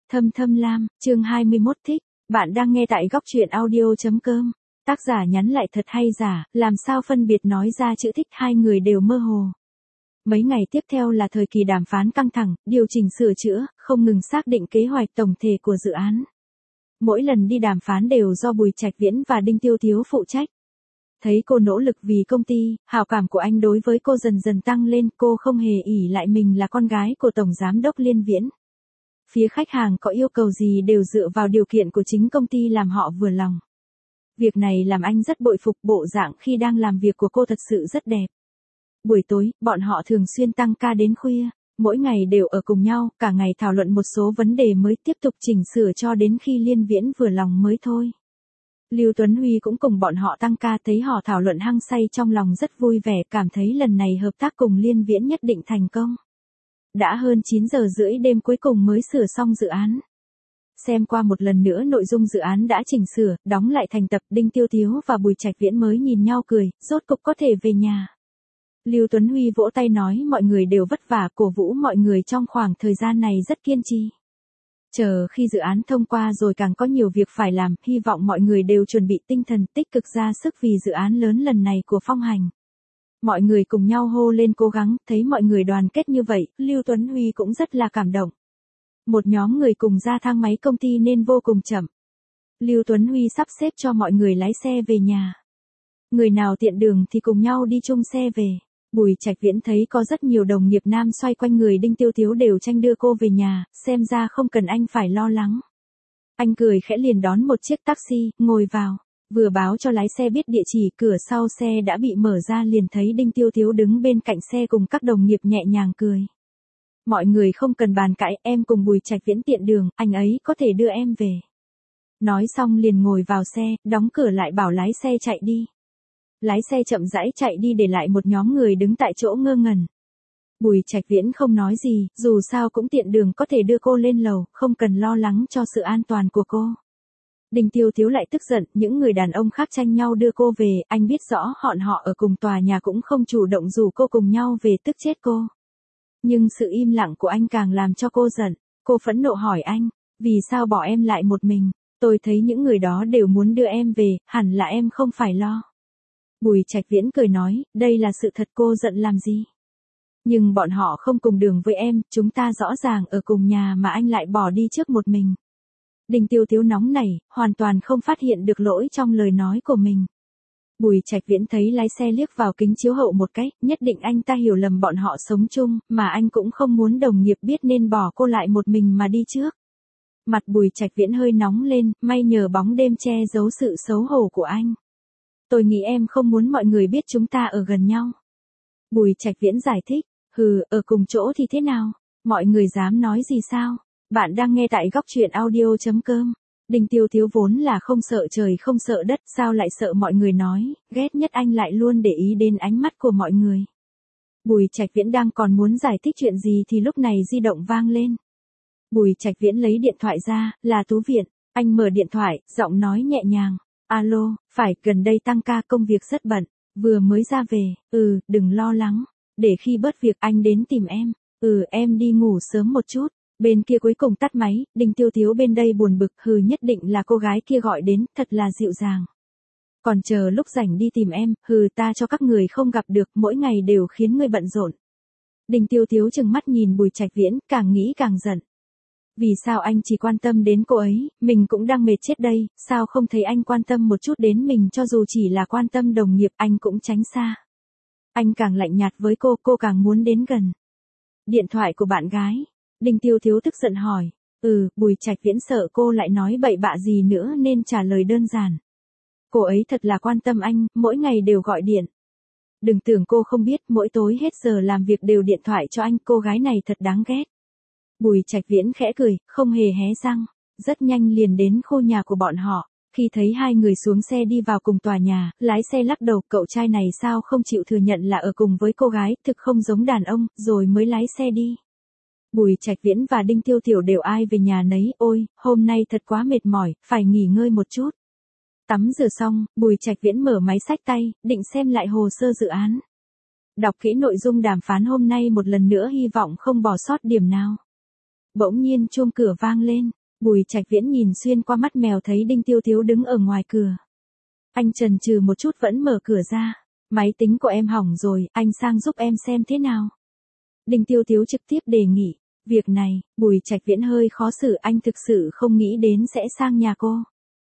Thâm Thâm Lam, chương 21 thích, bạn đang nghe tại góc truyện audio.com. Tác giả nhắn lại thật hay giả, làm sao phân biệt nói ra chữ thích, hai người đều mơ hồ. Mấy ngày tiếp theo là thời kỳ đàm phán căng thẳng, điều chỉnh sửa chữa, không ngừng xác định kế hoạch tổng thể của dự án. Mỗi lần đi đàm phán đều do Bùi Trạch Viễn và Đinh Tiêu Thiếu phụ trách. Thấy cô nỗ lực vì công ty, hảo cảm của anh đối với cô dần dần tăng lên, cô không hề ỷ lại mình là con gái của Tổng Giám đốc Liên Viễn. Phía khách hàng có yêu cầu gì đều dựa vào điều kiện của chính công ty làm họ vừa lòng. Việc này làm anh rất bội phục, bộ dạng khi đang làm việc của cô thật sự rất đẹp. Buổi tối, bọn họ thường xuyên tăng ca đến khuya, mỗi ngày đều ở cùng nhau, cả ngày thảo luận một số vấn đề mới, tiếp tục chỉnh sửa cho đến khi Liên Viễn vừa lòng mới thôi. Lưu Tuấn Huy cũng cùng bọn họ tăng ca, thấy họ thảo luận hăng say trong lòng rất vui vẻ, cảm thấy lần này hợp tác cùng Liên Viễn nhất định thành công. Đã hơn 9 giờ rưỡi đêm cuối cùng mới sửa xong dự án. Xem qua một lần nữa nội dung dự án đã chỉnh sửa, đóng lại thành tập, Đinh Tiêu Thiếu và Bùi Trạch Viễn mới nhìn nhau cười, rốt cục có thể về nhà. Lưu Tuấn Huy vỗ tay nói mọi người đều vất vả, cổ vũ mọi người trong khoảng thời gian này rất kiên trì. Chờ khi dự án thông qua rồi càng có nhiều việc phải làm, hy vọng mọi người đều chuẩn bị tinh thần tích cực ra sức vì dự án lớn lần này của Phong Hành. Mọi người cùng nhau hô lên cố gắng, thấy mọi người đoàn kết như vậy, Lưu Tuấn Huy cũng rất là cảm động. Một nhóm người cùng ra thang máy công ty nên vô cùng chậm. Lưu Tuấn Huy sắp xếp cho mọi người lái xe về nhà. Người nào tiện đường thì cùng nhau đi chung xe về. Bùi Trạch Viễn thấy có rất nhiều đồng nghiệp nam xoay quanh người Đinh Tiêu Thiếu đều tranh đưa cô về nhà, xem ra không cần anh phải lo lắng. Anh cười khẽ liền đón một chiếc taxi, ngồi vào. Vừa báo cho lái xe biết địa chỉ, cửa sau xe đã bị mở ra liền thấy Đinh Tiêu Thiếu đứng bên cạnh xe cùng các đồng nghiệp nhẹ nhàng cười. Mọi người không cần bàn cãi, em cùng Bùi Trạch Viễn tiện đường, anh ấy có thể đưa em về. Nói xong liền ngồi vào xe, đóng cửa lại bảo lái xe chạy đi. Lái xe chậm rãi chạy đi để lại một nhóm người đứng tại chỗ ngơ ngẩn. Bùi Trạch Viễn không nói gì, dù sao cũng tiện đường có thể đưa cô lên lầu, không cần lo lắng cho sự an toàn của cô. Đinh Tiêu Thiếu lại tức giận, những người đàn ông khác tranh nhau đưa cô về, anh biết rõ họ ở cùng tòa nhà cũng không chủ động rủ cô cùng nhau về, tức chết cô. Nhưng sự im lặng của anh càng làm cho cô giận, cô phẫn nộ hỏi anh, vì sao bỏ em lại một mình, tôi thấy những người đó đều muốn đưa em về, hẳn là em không phải lo. Bùi Trạch Viễn cười nói, đây là sự thật, cô giận làm gì? Nhưng bọn họ không cùng đường với em, chúng ta rõ ràng ở cùng nhà mà anh lại bỏ đi trước một mình. Đinh Tiêu Thiếu nóng nảy, hoàn toàn không phát hiện được lỗi trong lời nói của mình. Bùi Trạch Viễn thấy lái xe liếc vào kính chiếu hậu một cái, nhất định anh ta hiểu lầm bọn họ sống chung, mà anh cũng không muốn đồng nghiệp biết nên bỏ cô lại một mình mà đi trước. Mặt Bùi Trạch Viễn hơi nóng lên, may nhờ bóng đêm che giấu sự xấu hổ của anh. Tôi nghĩ em không muốn mọi người biết chúng ta ở gần nhau. Bùi Trạch Viễn giải thích, ở cùng chỗ thì thế nào, mọi người dám nói gì sao? Bạn đang nghe tại góc truyện audio.com. Đinh Tiêu Thiếu vốn là không sợ trời không sợ đất, sao lại sợ mọi người nói, ghét nhất anh lại luôn để ý đến ánh mắt của mọi người. Bùi Trạch Viễn đang còn muốn giải thích chuyện gì thì lúc này di động vang lên. Bùi Trạch Viễn lấy điện thoại ra, là Tú Viện, anh mở điện thoại, giọng nói nhẹ nhàng. Alo, phải, gần đây tăng ca công việc rất bận, vừa mới ra về, đừng lo lắng, để khi bớt việc anh đến tìm em, em đi ngủ sớm một chút. Bên kia cuối cùng tắt máy, Đinh Tiêu Thiếu bên đây buồn bực, nhất định là cô gái kia gọi đến, thật là dịu dàng. Còn chờ lúc rảnh đi tìm em, ta cho các người không gặp được, mỗi ngày đều khiến người bận rộn. Đinh Tiêu Thiếu chừng mắt nhìn Bùi Trạch Viễn, càng nghĩ càng giận. Vì sao anh chỉ quan tâm đến cô ấy, mình cũng đang mệt chết đây, sao không thấy anh quan tâm một chút đến mình, cho dù chỉ là quan tâm đồng nghiệp anh cũng tránh xa. Anh càng lạnh nhạt với cô càng muốn đến gần. Điện thoại của bạn gái. Đinh Tiêu Thiếu tức giận hỏi, Bùi Trạch Viễn sợ cô lại nói bậy bạ gì nữa nên trả lời đơn giản. Cô ấy thật là quan tâm anh, mỗi ngày đều gọi điện. Đừng tưởng cô không biết, mỗi tối hết giờ làm việc đều điện thoại cho anh, cô gái này thật đáng ghét. Bùi Trạch Viễn khẽ cười, không hề hé răng, rất nhanh liền đến khu nhà của bọn họ. Khi thấy hai người xuống xe đi vào cùng tòa nhà, lái xe lắc đầu, cậu trai này sao không chịu thừa nhận là ở cùng với cô gái, thực không giống đàn ông, rồi mới lái xe đi. Bùi Trạch Viễn và Đinh Tiêu Tiểu đều ai về nhà nấy, ôi, hôm nay thật quá mệt mỏi, phải nghỉ ngơi một chút. Tắm rửa xong, Bùi Trạch Viễn mở máy xách tay, định xem lại hồ sơ dự án. Đọc kỹ nội dung đàm phán hôm nay một lần nữa, hy vọng không bỏ sót điểm nào. Bỗng nhiên chuông cửa vang lên, Bùi Trạch Viễn nhìn xuyên qua mắt mèo thấy Đinh Tiêu Tiếu đứng ở ngoài cửa. Anh chần chừ một chút vẫn mở cửa ra. Máy tính của em hỏng rồi, anh sang giúp em xem thế nào. Đinh Tiêu Tiếu trực tiếp đề nghị. Việc này, Bùi Trạch Viễn hơi khó xử, anh thực sự không nghĩ đến sẽ sang nhà cô.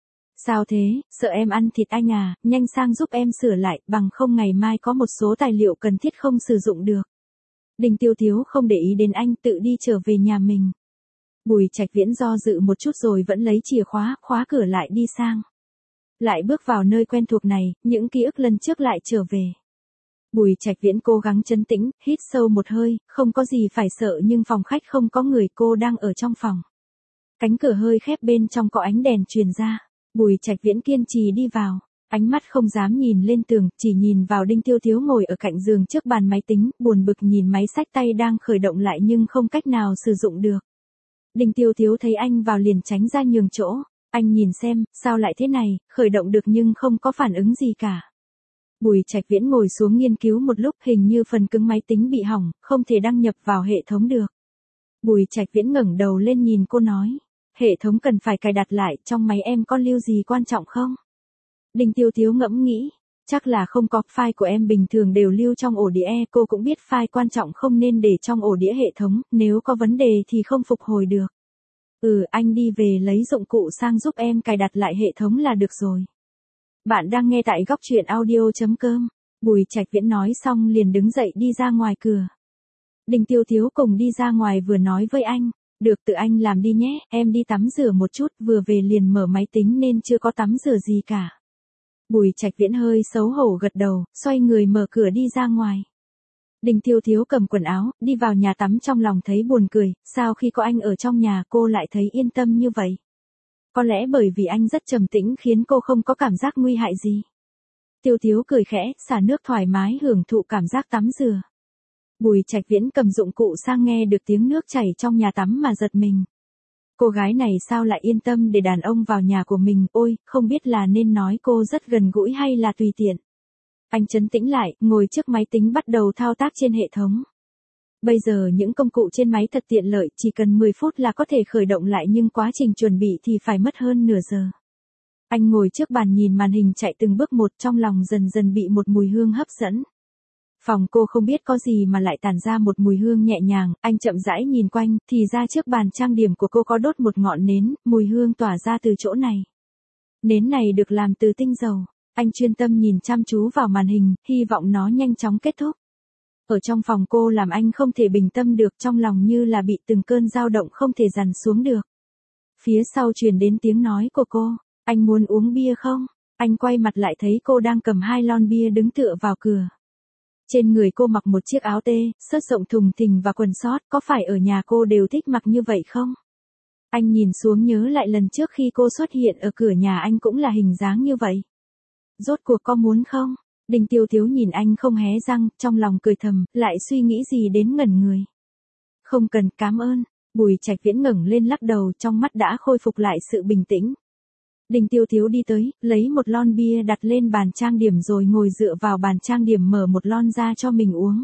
Sao thế, sợ em ăn thịt anh à, nhanh sang giúp em sửa lại, bằng không ngày mai có một số tài liệu cần thiết không sử dụng được. Đinh Tiêu Tiếu không để ý đến anh, tự đi trở về nhà mình. Bùi Trạch Viễn do dự một chút rồi vẫn lấy chìa khóa, khóa cửa lại đi sang. Lại bước vào nơi quen thuộc này, những ký ức lần trước lại trở về. Bùi Trạch Viễn cố gắng trấn tĩnh, hít sâu một hơi, không có gì phải sợ nhưng phòng khách không có người, cô đang ở trong phòng. Cánh cửa hơi khép, bên trong có ánh đèn truyền ra. Bùi Trạch Viễn kiên trì đi vào, ánh mắt không dám nhìn lên tường, chỉ nhìn vào Đinh Tiêu Tiếu ngồi ở cạnh giường trước bàn máy tính, buồn bực nhìn máy xách tay đang khởi động lại nhưng không cách nào sử dụng được. Đinh Tiêu Tiếu thấy anh vào liền tránh ra nhường chỗ, anh nhìn xem, sao lại thế này, khởi động được nhưng không có phản ứng gì cả. Bùi Trạch Viễn ngồi xuống nghiên cứu một lúc, hình như phần cứng máy tính bị hỏng, không thể đăng nhập vào hệ thống được. Bùi Trạch Viễn ngẩng đầu lên nhìn cô nói, hệ thống cần phải cài đặt lại, trong máy em có lưu gì quan trọng không? Đinh Tiêu Tiếu ngẫm nghĩ, chắc là không có, file của em bình thường đều lưu trong ổ đĩa, cô cũng biết file quan trọng không nên để trong ổ đĩa hệ thống, nếu có vấn đề thì không phục hồi được. Anh đi về lấy dụng cụ sang giúp em cài đặt lại hệ thống là được rồi. Bạn đang nghe tại góc truyện audio.com. Bùi Trạch Viễn nói xong liền đứng dậy đi ra ngoài cửa. Đinh Tiêu Tiếu cùng đi ra ngoài vừa nói với anh, được tự anh làm đi nhé, em đi tắm rửa một chút, vừa về liền mở máy tính nên chưa có tắm rửa gì cả. Bùi Trạch Viễn hơi xấu hổ gật đầu, xoay người mở cửa đi ra ngoài. Đinh Tiêu Tiếu cầm quần áo, đi vào nhà tắm, trong lòng thấy buồn cười, sao khi có anh ở trong nhà cô lại thấy yên tâm như vậy? Có lẽ bởi vì anh rất trầm tĩnh khiến cô không có cảm giác nguy hại gì. Tiêu Tiếu cười khẽ, xả nước thoải mái hưởng thụ cảm giác tắm rửa. Bùi Trạch Viễn cầm dụng cụ sang, nghe được tiếng nước chảy trong nhà tắm mà giật mình. Cô gái này sao lại yên tâm để đàn ông vào nhà của mình, ôi, không biết là nên nói cô rất gần gũi hay là tùy tiện. Anh trấn tĩnh lại, ngồi trước máy tính bắt đầu thao tác trên hệ thống. Bây giờ những công cụ trên máy thật tiện lợi, chỉ cần 10 phút là có thể khởi động lại nhưng quá trình chuẩn bị thì phải mất hơn nửa giờ. Anh ngồi trước bàn nhìn màn hình chạy từng bước một, trong lòng dần dần bị một mùi hương hấp dẫn. Phòng cô không biết có gì mà lại tản ra một mùi hương nhẹ nhàng, anh chậm rãi nhìn quanh, thì ra trước bàn trang điểm của cô có đốt một ngọn nến, mùi hương tỏa ra từ chỗ này. Nến này được làm từ tinh dầu, anh chuyên tâm nhìn chăm chú vào màn hình, hy vọng nó nhanh chóng kết thúc. Ở trong phòng cô làm anh không thể bình tâm được, trong lòng như là bị từng cơn dao động không thể dằn xuống được. Phía sau truyền đến tiếng nói của cô, anh muốn uống bia không? Anh quay mặt lại thấy cô đang cầm 2 lon bia đứng tựa vào cửa. Trên người cô mặc một chiếc áo tê, sớt rộng thùng thình và quần sót, có phải ở nhà cô đều thích mặc như vậy không? Anh nhìn xuống nhớ lại lần trước khi cô xuất hiện ở cửa nhà anh cũng là hình dáng như vậy. Rốt cuộc có muốn không? Đinh Tiêu Tiếu nhìn anh không hé răng, trong lòng cười thầm, lại suy nghĩ gì đến ngẩn người. Không cần, cảm ơn. Bùi Trạch Viễn ngẩng lên lắc đầu, trong mắt đã khôi phục lại sự bình tĩnh. Đinh Tiêu Tiếu đi tới, lấy một lon bia đặt lên bàn trang điểm rồi ngồi dựa vào bàn trang điểm mở một lon ra cho mình uống.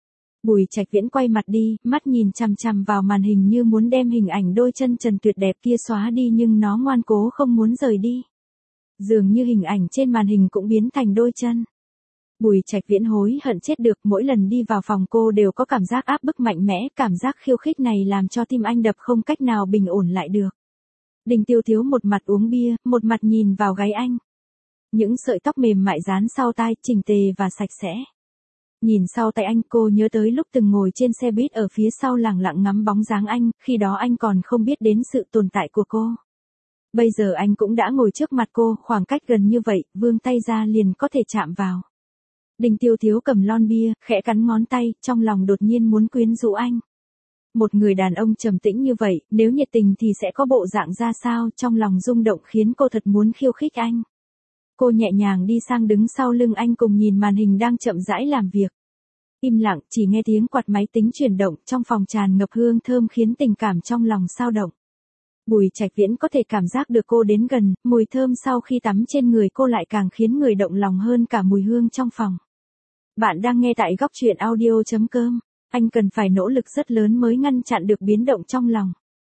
Bùi Trạch Viễn quay mặt đi, mắt nhìn chằm chằm vào màn hình như muốn đem hình ảnh đôi chân trần tuyệt đẹp kia xóa đi nhưng nó ngoan cố không muốn rời đi. Dường như hình ảnh trên màn hình cũng biến thành đôi chân. Bùi Trạch Viễn hối hận chết được, mỗi lần đi vào phòng cô đều có cảm giác áp bức mạnh mẽ, cảm giác khiêu khích này làm cho tim anh đập không cách nào bình ổn lại được. Đinh Tiêu Tiếu một mặt uống bia, một mặt nhìn vào gáy anh. Những sợi tóc mềm mại dán sau tai, chỉnh tề và sạch sẽ. Nhìn sau tay anh, cô nhớ tới lúc từng ngồi trên xe buýt ở phía sau lẳng lặng ngắm bóng dáng anh, khi đó anh còn không biết đến sự tồn tại của cô. Bây giờ anh cũng đã ngồi trước mặt cô, khoảng cách gần như vậy, vươn tay ra liền có thể chạm vào. Đinh Tiêu Tiếu cầm lon bia, khẽ cắn ngón tay, trong lòng đột nhiên muốn quyến rũ anh. Một người đàn ông trầm tĩnh như vậy, nếu nhiệt tình thì sẽ có bộ dạng ra sao, trong lòng rung động khiến cô thật muốn khiêu khích anh. Cô nhẹ nhàng đi sang đứng sau lưng anh cùng nhìn màn hình đang chậm rãi làm việc. Im lặng, chỉ nghe tiếng quạt máy tính chuyển động, trong phòng tràn ngập hương thơm khiến tình cảm trong lòng xao động. Bùi Trạch Viễn có thể cảm giác được cô đến gần, mùi thơm sau khi tắm trên người cô lại càng khiến người động lòng hơn cả mùi hương trong phòng. Bạn đang nghe tại góc truyện audio.com. Anh cần phải nỗ lực rất lớn mới ngăn chặn được biến động trong lòng.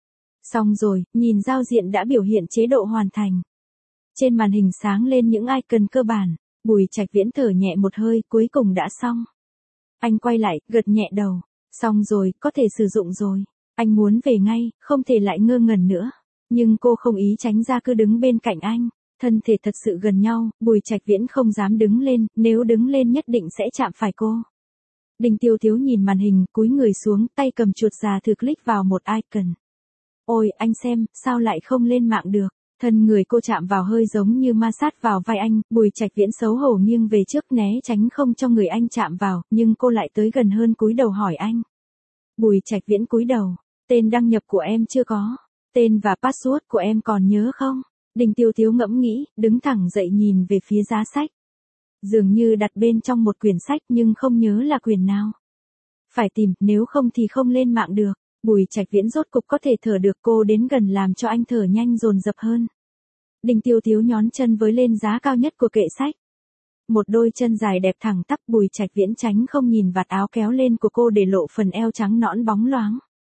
Xong rồi, nhìn giao diện đã biểu hiện chế độ hoàn thành. Trên màn hình sáng lên những icon cơ bản, Bùi Trạch Viễn thở nhẹ một hơi, cuối cùng đã xong. Anh quay lại, gật nhẹ đầu. Xong rồi, có thể sử dụng rồi. Anh muốn về ngay, không thể lại ngơ ngẩn nữa. Nhưng cô không ý tránh ra, cứ đứng bên cạnh anh. Thân thể thật sự gần nhau, Bùi Trạch Viễn không dám đứng lên, nếu đứng lên nhất định sẽ chạm phải cô. Đinh Tiêu Tiếu nhìn màn hình, cúi người xuống, tay cầm chuột già thử click vào một icon. Ôi, anh xem, sao lại không lên mạng được? Thân người cô chạm vào hơi giống như ma sát vào vai anh, Bùi Trạch Viễn xấu hổ nghiêng về trước né tránh không cho người anh chạm vào, nhưng cô lại tới gần hơn cúi đầu hỏi anh. Bùi Trạch Viễn cúi đầu, tên đăng nhập của em chưa có, tên và password của em còn nhớ không? Đinh Tiêu Tiếu ngẫm nghĩ, đứng thẳng dậy nhìn về phía giá sách. Dường như đặt bên trong một quyển sách nhưng không nhớ là quyển nào. Phải tìm, nếu không thì không lên mạng được. Bùi Trạch Viễn rốt cục có thể thở được, cô đến gần làm cho anh thở nhanh dồn dập hơn. Đinh Tiêu Tiếu nhón chân với lên giá cao nhất của kệ sách. Một đôi chân dài đẹp thẳng tắp, Bùi Trạch Viễn tránh không nhìn vạt áo kéo lên của cô để lộ phần eo trắng nõn bóng loáng.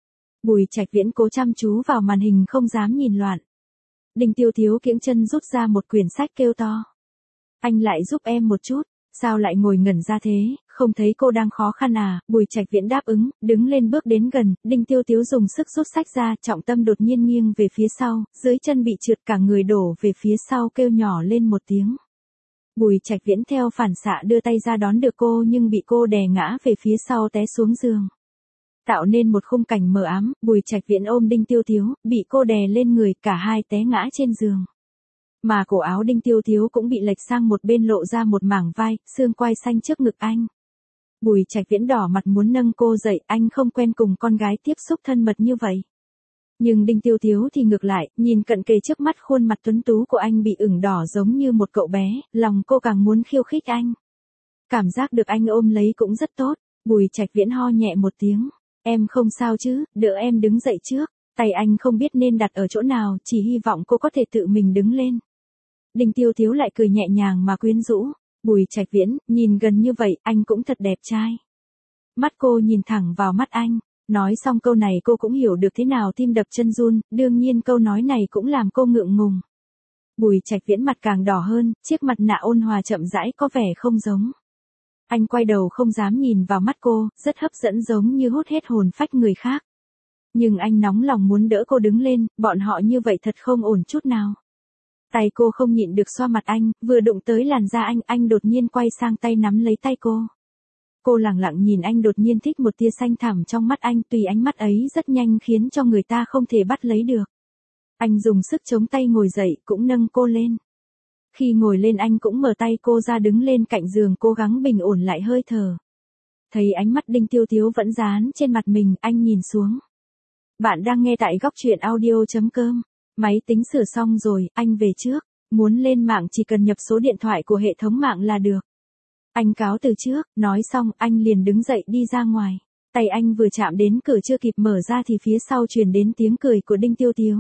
Bùi Trạch Viễn cố chăm chú vào màn hình không dám nhìn loạn. Đinh Tiêu Tiếu kiễng chân rút ra một quyển sách kêu to. Anh lại giúp em một chút, sao lại ngồi ngẩn ra thế, không thấy cô đang khó khăn à? Bùi Trạch Viễn đáp ứng, đứng lên bước đến gần, Đinh Tiêu Tiếu dùng sức rút sách ra, trọng tâm đột nhiên nghiêng về phía sau, dưới chân bị trượt, cả người đổ về phía sau, kêu nhỏ lên một tiếng. Bùi Trạch Viễn theo phản xạ đưa tay ra đón được cô nhưng bị cô đè ngã về phía sau té xuống giường. Tạo nên một khung cảnh mờ ám, Bùi Trạch Viễn ôm Đinh Tiêu Tiếu, bị cô đè lên người, cả hai té ngã trên giường. Mà cổ áo Đinh Tiêu Tiếu cũng bị lệch sang một bên, lộ ra một mảng vai, xương quai xanh trước ngực anh. Bùi Trạch Viễn đỏ mặt muốn nâng cô dậy, anh không quen cùng con gái tiếp xúc thân mật như vậy. Nhưng Đinh Tiêu Tiếu thì ngược lại, nhìn cận kề trước mắt khuôn mặt tuấn tú của anh bị ửng đỏ giống như một cậu bé, lòng cô càng muốn khiêu khích anh. Cảm giác được anh ôm lấy cũng rất tốt, Bùi Trạch Viễn ho nhẹ một tiếng. Em không sao chứ, đỡ em đứng dậy trước. Tay anh không biết nên đặt ở chỗ nào, chỉ hy vọng cô có thể tự mình đứng lên. Đinh Tiêu Tiếu lại cười nhẹ nhàng mà quyến rũ. Bùi Trạch Viễn, nhìn gần như vậy, anh cũng thật đẹp trai. Mắt cô nhìn thẳng vào mắt anh. Nói xong câu này cô cũng hiểu được thế nào tim đập chân run, đương nhiên câu nói này cũng làm cô ngượng ngùng. Bùi Trạch Viễn mặt càng đỏ hơn, chiếc mặt nạ ôn hòa chậm rãi có vẻ không giống. Anh quay đầu không dám nhìn vào mắt cô, rất hấp dẫn giống như hút hết hồn phách người khác. Nhưng anh nóng lòng muốn đỡ cô đứng lên, bọn họ như vậy thật không ổn chút nào. Tay cô không nhịn được xoa mặt anh, vừa đụng tới làn da anh đột nhiên quay sang tay nắm lấy tay cô. Cô lẳng lặng nhìn anh, đột nhiên thích một tia xanh thẳm trong mắt anh, tùy ánh mắt ấy rất nhanh khiến cho người ta không thể bắt lấy được. Anh dùng sức chống tay ngồi dậy, cũng nâng cô lên. Khi ngồi lên anh cũng mở tay cô ra, đứng lên cạnh giường, cố gắng bình ổn lại hơi thở. Thấy ánh mắt Đinh Tiêu Tiếu vẫn dán trên mặt mình, anh nhìn xuống. Bạn đang nghe tại góc truyện audio.com. Máy tính sửa xong rồi, anh về trước. Muốn lên mạng chỉ cần nhập số điện thoại của hệ thống mạng là được. Anh cáo từ trước, nói xong, anh liền đứng dậy đi ra ngoài. Tay anh vừa chạm đến cửa chưa kịp mở ra thì phía sau truyền đến tiếng cười của Đinh Tiêu Tiếu.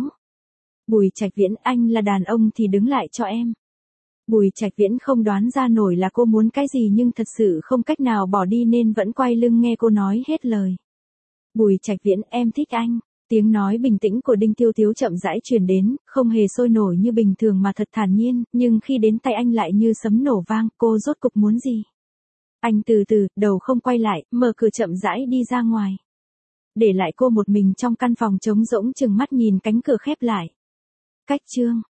Bùi Trạch Viễn, anh là đàn ông thì đứng lại cho em. Bùi Trạch Viễn không đoán ra nổi là cô muốn cái gì nhưng thật sự không cách nào bỏ đi nên vẫn quay lưng nghe cô nói hết lời. Bùi Trạch Viễn, em thích anh. Tiếng nói bình tĩnh của Đinh Tiêu Tiếu chậm rãi truyền đến, không hề sôi nổi như bình thường mà thật thản nhiên, nhưng khi đến tay anh lại như sấm nổ vang, cô rốt cục muốn gì? Anh từ từ, đầu không quay lại, mở cửa chậm rãi đi ra ngoài. Để lại cô một mình trong căn phòng trống rỗng, chừng mắt nhìn cánh cửa khép lại. Cách chương